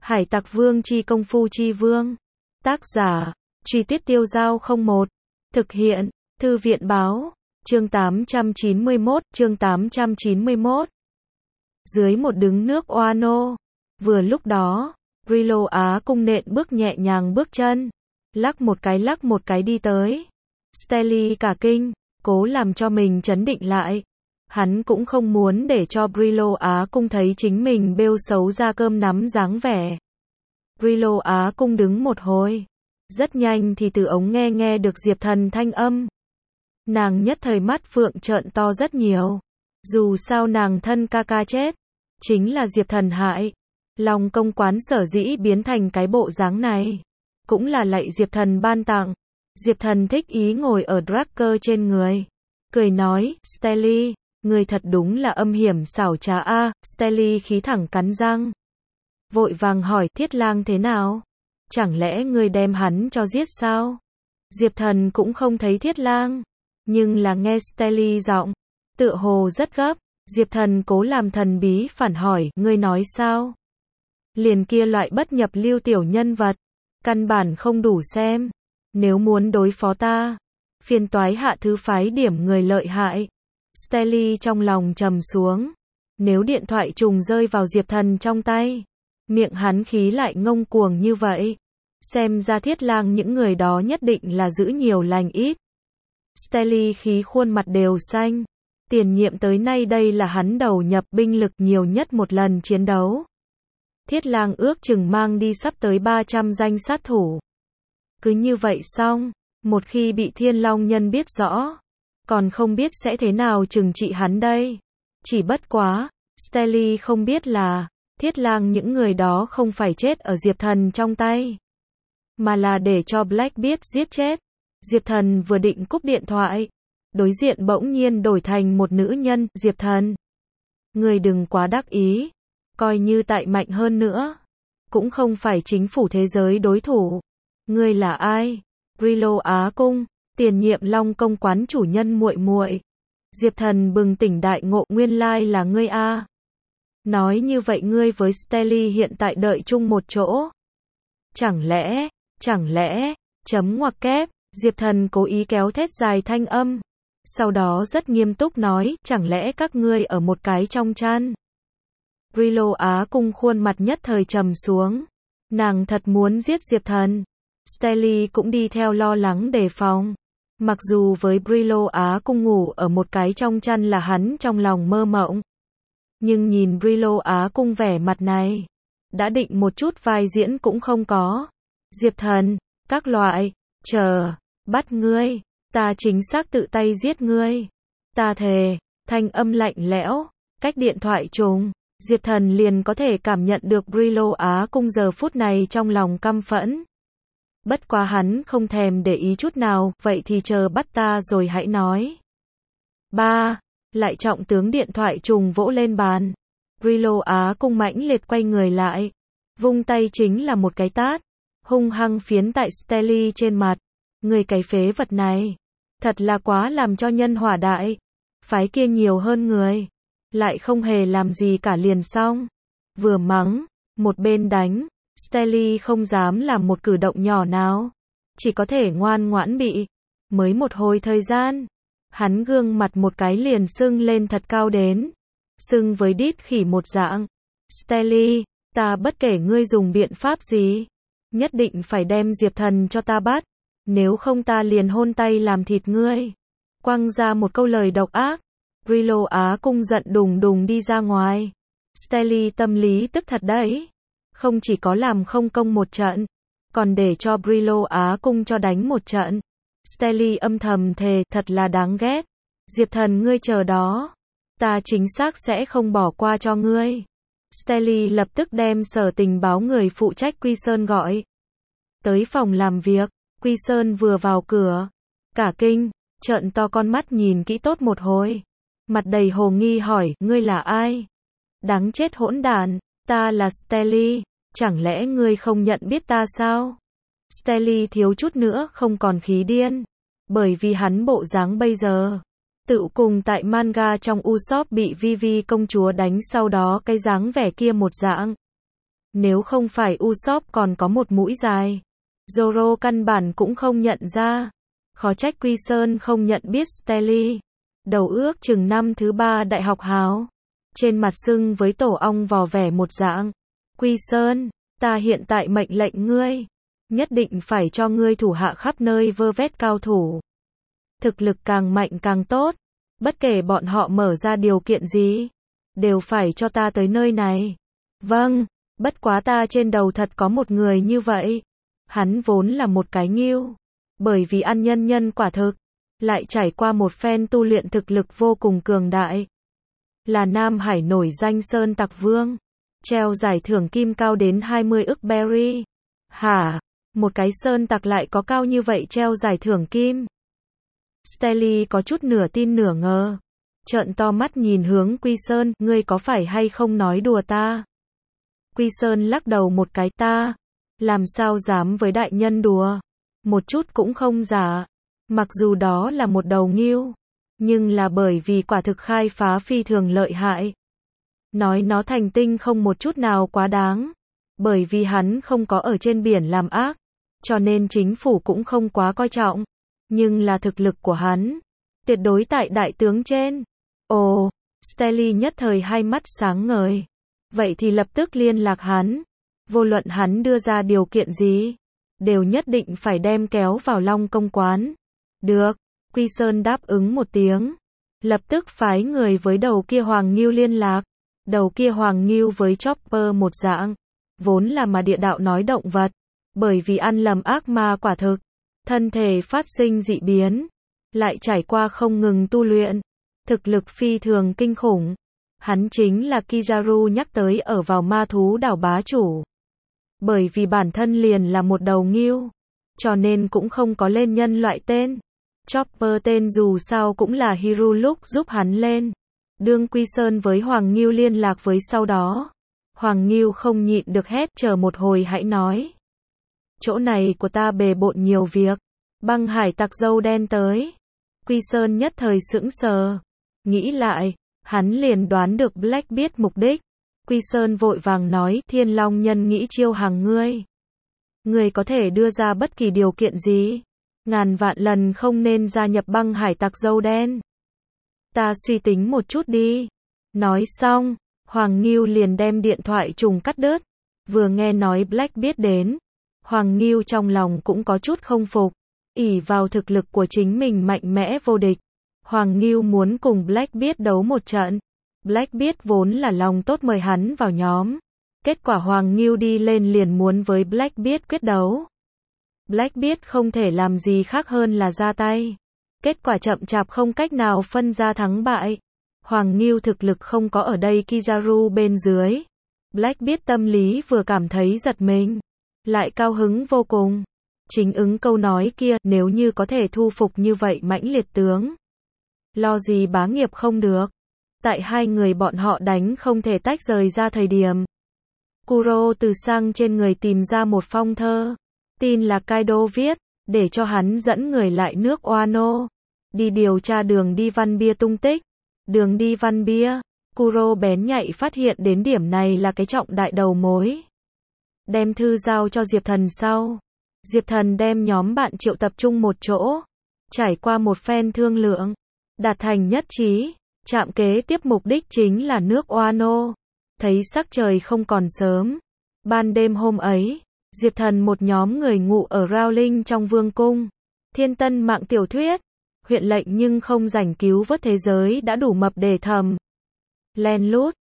Hải Tặc Vương chi công phu chi vương. Tác giả, Truy Tuyết Tiêu Dao 01. Thực hiện, Thư viện báo. Chương 891. Dưới một đứng nước Oano. Vừa lúc đó, Brillo Á cung nện bước nhẹ nhàng bước chân. Lắc một cái đi tới. Stelly cả kinh, cố làm cho mình trấn định lại. Hắn cũng không muốn để cho Brillo Á cung thấy chính mình bêu xấu ra cơm nắm dáng vẻ. Brillo Á cung đứng một hồi. Rất nhanh thì từ ống nghe được Diệp Thần thanh âm. Nàng nhất thời mắt phượng trợn to rất nhiều. Dù sao nàng thân ca ca chết, chính là Diệp Thần hại. Long công quán sở dĩ biến thành cái bộ dáng này, cũng là lạy Diệp Thần ban tặng. Diệp Thần thích ý ngồi ở Dracker trên người, cười nói, Stelly, người thật đúng là âm hiểm xảo trá a. Stelly khí thẳng cắn răng, vội vàng hỏi, Thiết Lang thế nào? Chẳng lẽ ngươi đem hắn cho giết sao? Diệp Thần cũng không thấy Thiết Lang, nhưng là nghe Stelly giọng, tựa hồ rất gấp. Diệp Thần cố làm thần bí phản hỏi, ngươi nói sao? Liền kia loại bất nhập lưu tiểu nhân vật, căn bản không đủ xem. Nếu muốn đối phó ta, phiền toái hạ thứ phái điểm người lợi hại. Stelly trong lòng trầm xuống. Nếu điện thoại trùng rơi vào Diệp Thần trong tay, miệng hắn khí lại ngông cuồng như vậy, xem ra Thiết Lang những người đó nhất định là giữ nhiều lành ít. Stelly khí khuôn mặt đều xanh. Tiền nhiệm tới nay đây là hắn đầu nhập binh lực nhiều nhất một lần chiến đấu. Thiết Lang ước chừng mang đi sắp tới 300 danh sát thủ. Cứ như vậy xong, một khi bị Thiên Long Nhân biết rõ, còn không biết sẽ thế nào trừng trị hắn đây. Chỉ bất quá, Stelly không biết là, Thiết Lang những người đó không phải chết ở Diệp Thần trong tay, mà là để cho Black biết giết chết. Diệp Thần vừa định cúp điện thoại, đối diện bỗng nhiên đổi thành một nữ nhân. Diệp Thần, người đừng quá đắc ý, coi như tại mạnh hơn nữa, cũng không phải chính phủ thế giới đối thủ. Ngươi là ai? Brillo Á cung, tiền nhiệm Long công quán chủ nhân muội muội. Diệp Thần bừng tỉnh đại ngộ, nguyên lai là ngươi a. Nói như vậy ngươi với Stelly hiện tại đợi chung một chỗ. Chẳng lẽ, chấm ngoặc kép. Diệp Thần cố ý kéo thét dài thanh âm. Sau đó rất nghiêm túc nói, chẳng lẽ các ngươi ở một cái trong chăn? Brillo Á cung khuôn mặt nhất thời trầm xuống. Nàng thật muốn giết Diệp Thần. Stelly cũng đi theo lo lắng đề phòng. Mặc dù với Brillo Á cung ngủ ở một cái trong chăn là hắn trong lòng mơ mộng, nhưng nhìn Brillo Á cung vẻ mặt này, đã định một chút vai diễn cũng không có. Diệp Thần, các loại, chờ, bắt ngươi, ta chính xác tự tay giết ngươi. Ta thề. Thanh âm lạnh lẽo, cách điện thoại trùng, Diệp Thần liền có thể cảm nhận được Brillo Á cung giờ phút này trong lòng căm phẫn. Bất quá hắn không thèm để ý chút nào, vậy thì chờ bắt ta rồi hãy nói. Ba, lại trọng tướng điện thoại trùng vỗ lên bàn. Brillo Á cung mãnh liệt quay người lại, vung tay chính là một cái tát, hung hăng phiến tại Stelly trên mặt. Người cái phế vật này, thật là quá làm cho nhân hỏa đại. Phái kia nhiều hơn người, lại không hề làm gì cả liền xong. Vừa mắng, một bên đánh. Stelly không dám làm một cử động nhỏ nào, chỉ có thể ngoan ngoãn bị. Mới một hồi thời gian, hắn gương mặt một cái liền sưng lên thật cao đến, sưng với đít khỉ một dạng. Stelly, ta bất kể ngươi dùng biện pháp gì, nhất định phải đem Diệp Thần cho ta bắt, nếu không ta liền hôn tay làm thịt ngươi. Quăng ra một câu lời độc ác, Brillo Á cung giận đùng đùng đi ra ngoài. Stelly tâm lý tức thật đấy. Không chỉ có làm không công một trận, còn để cho Brillo Á cung cho đánh một trận. Stelly âm thầm thề, thật là đáng ghét. Diệp Thần ngươi chờ đó, ta chính xác sẽ không bỏ qua cho ngươi. Stelly lập tức đem sở tình báo người phụ trách Quy Sơn gọi tới phòng làm việc. Quy Sơn vừa vào cửa, cả kinh, trợn to con mắt nhìn kỹ tốt một hồi, mặt đầy hồ nghi hỏi, ngươi là ai? Đáng chết hỗn đản. Ta là Stelly, chẳng lẽ ngươi không nhận biết ta sao? Stelly thiếu chút nữa không còn khí điên, bởi vì hắn bộ dáng bây giờ, tự cùng tại manga trong Usopp bị Vivi công chúa đánh sau đó cái dáng vẻ kia một dạng. Nếu không phải Usopp còn có một mũi dài, Zoro căn bản cũng không nhận ra. Khó trách Quy Sơn không nhận biết Stelly. Đầu ước chừng năm thứ 3 đại học hào. Trên mặt sưng với tổ ong vò vẻ một dạng. Quy Sơn, ta hiện tại mệnh lệnh ngươi. Nhất định phải cho ngươi thủ hạ khắp nơi vơ vét cao thủ. Thực lực càng mạnh càng tốt. Bất kể bọn họ mở ra điều kiện gì, đều phải cho ta tới nơi này. Vâng, bất quá ta trên đầu thật có một người như vậy. Hắn vốn là một cái nghêu. Bởi vì ăn nhân nhân quả thực, lại trải qua một phen tu luyện thực lực vô cùng cường đại. Là Nam Hải nổi danh Sơn Tặc Vương. Treo giải thưởng kim cao đến 20 ức berry. Hả? Một cái Sơn Tặc lại có cao như vậy treo giải thưởng kim? Stelly có chút nửa tin nửa ngờ. Trợn to mắt nhìn hướng Quy Sơn, ngươi có phải hay không nói đùa ta? Quy Sơn lắc đầu một cái, ta làm sao dám với đại nhân đùa? Một chút cũng không giả. Mặc dù đó là một đầu nghêu, nhưng là bởi vì quả thực khai phá phi thường lợi hại. Nói nó thành tinh không một chút nào quá đáng. Bởi vì hắn không có ở trên biển làm ác, cho nên chính phủ cũng không quá coi trọng. Nhưng là thực lực của hắn, tuyệt đối tại đại tướng trên. Ồ, Stelly nhất thời hai mắt sáng ngời. Vậy thì lập tức liên lạc hắn. Vô luận hắn đưa ra điều kiện gì, đều nhất định phải đem kéo vào Long Công quán. Được, Quy Sơn đáp ứng một tiếng. Lập tức phái người với đầu kia Hoàng Ngưu liên lạc. Đầu kia Hoàng Ngưu với Chopper một dạng. Vốn là mà địa đạo nói động vật. Bởi vì ăn lầm ác ma quả thực. Thân thể phát sinh dị biến. Lại trải qua không ngừng tu luyện. Thực lực phi thường kinh khủng. Hắn chính là Kizaru nhắc tới ở vào ma thú đảo bá chủ. Bởi vì bản thân liền là một đầu nghêu, cho nên cũng không có lên nhân loại tên. Chopper tên dù sao cũng là Hiruluk giúp hắn lên. Đương Quy Sơn với Hoàng Ngưu liên lạc với sau đó. Hoàng Ngưu không nhịn được hét, chờ một hồi hãy nói. Chỗ này của ta bề bộn nhiều việc. Băng hải tặc dâu đen tới. Quy Sơn nhất thời sững sờ. Nghĩ lại, hắn liền đoán được Blackbeard mục đích. Quy Sơn vội vàng nói, Thiên Long nhân nghĩ chiêu hàng ngươi. Ngươi có thể đưa ra bất kỳ điều kiện gì. Ngàn vạn lần không nên gia nhập băng hải tặc dâu đen. Ta suy tính một chút đi. Nói xong, Hoàng Ngưu liền đem điện thoại trùng cắt đứt. Vừa nghe nói Blackbeard đến, Hoàng Ngưu trong lòng cũng có chút không phục. Ỷ vào thực lực của chính mình mạnh mẽ vô địch. Hoàng Ngưu muốn cùng Blackbeard đấu một trận. Blackbeard vốn là lòng tốt mời hắn vào nhóm. Kết quả Hoàng Ngưu đi lên liền muốn với Blackbeard quyết đấu. Blackbeard không thể làm gì khác hơn là ra tay. Kết quả chậm chạp không cách nào phân ra thắng bại. Hoàng Ngưu thực lực không có ở đây Kizaru bên dưới. Blackbeard tâm lý vừa cảm thấy giật mình, lại cao hứng vô cùng. Chính ứng câu nói kia, nếu như có thể thu phục như vậy mãnh liệt tướng. Lo gì bá nghiệp không được. Tại hai người bọn họ đánh không thể tách rời ra thời điểm. Kuro từ sang trên người tìm ra một phong thơ. Tin là Kaido viết, để cho hắn dẫn người lại nước Wano. Đi điều tra đường đi Văn Bia tung tích. Đường đi Văn Bia. Kuro bén nhạy phát hiện đến điểm này là cái trọng đại đầu mối. Đem thư giao cho Diệp Thần sau. Diệp Thần đem nhóm bạn triệu tập trung một chỗ. Trải qua một phen thương lượng. Đạt thành nhất trí. Trạm kế tiếp mục đích chính là nước Wano. Thấy sắc trời không còn sớm. Ban đêm hôm ấy, Diệp Thần một nhóm người ngủ ở Rowling trong vương cung. Thiên tân mạng tiểu thuyết. Huyện lệnh nhưng không rảnh cứu vớt thế giới đã đủ mập để thầm. Len lút.